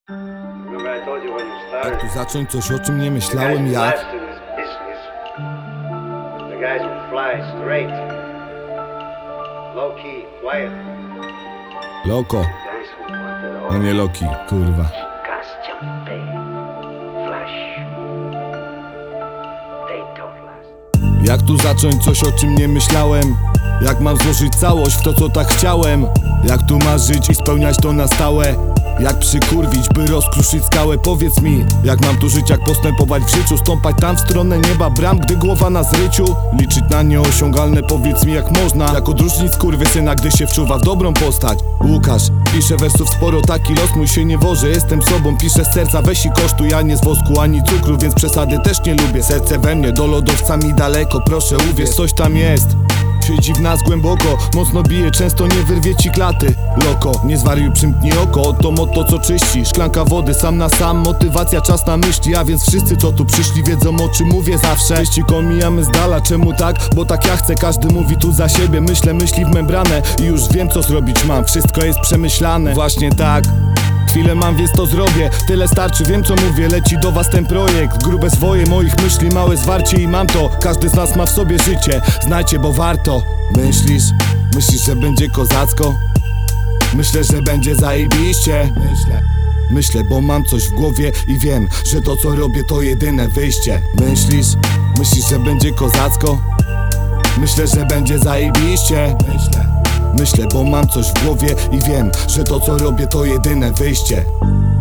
Jak tu zacząć coś, o czym nie myślałem, jak? Loko. No nie Loki, kurwa. Jak tu zacząć coś, o czym nie myślałem? Jak mam złożyć całość w to, co tak chciałem? Jak tu marzyć i spełniać to na stałe? Jak przykurwić, by rozkruszyć skałę? Powiedz mi, jak mam tu żyć, jak postępować w życiu? Stąpać tam w stronę nieba bram, gdy głowa na zryciu? Liczyć na nieosiągalne, powiedz mi, jak można? Jak odróżnić skurwysyna, gdy się wczuwa w dobrą postać? Łukasz, piszę wersów sporo, taki los mój się nie woży. Jestem sobą, piszę z serca, weź i kosztuj, ja nie z wosku ani cukru, więc przesady też nie lubię. Serce we mnie, do lodowca mi daleko, proszę uwierz, coś tam jest. Siedzi w nas głęboko, mocno bije, często nie wyrwie ci klaty. Loko, nie zwariuj, przymknij oko, oto motto co czyści. Szklanka wody, sam na sam, motywacja, czas na myśli. A więc wszyscy co tu przyszli wiedzą, o czym mówię zawsze. Wyścig omijamy z dala, czemu tak? Bo tak ja chcę, każdy mówi tu za siebie. Myślę myśli w membranę i już wiem co zrobić mam. Wszystko jest przemyślane, właśnie tak. Chwilę mam, więc to zrobię, tyle starczy, wiem co mówię. Leci do was ten projekt, grube swoje moich myśli, małe zwarcie i mam to. Każdy z nas ma w sobie życie, znajcie, bo warto. Myślisz, że będzie kozacko? Myślę, że będzie zajebiście. Myślę, bo mam coś w głowie i wiem, że to co robię to jedyne wyjście. Myślisz, że będzie kozacko? Myślę, że będzie zajebiście. Myślę, bo mam coś w głowie i wiem, że to co robię to jedyne wyjście.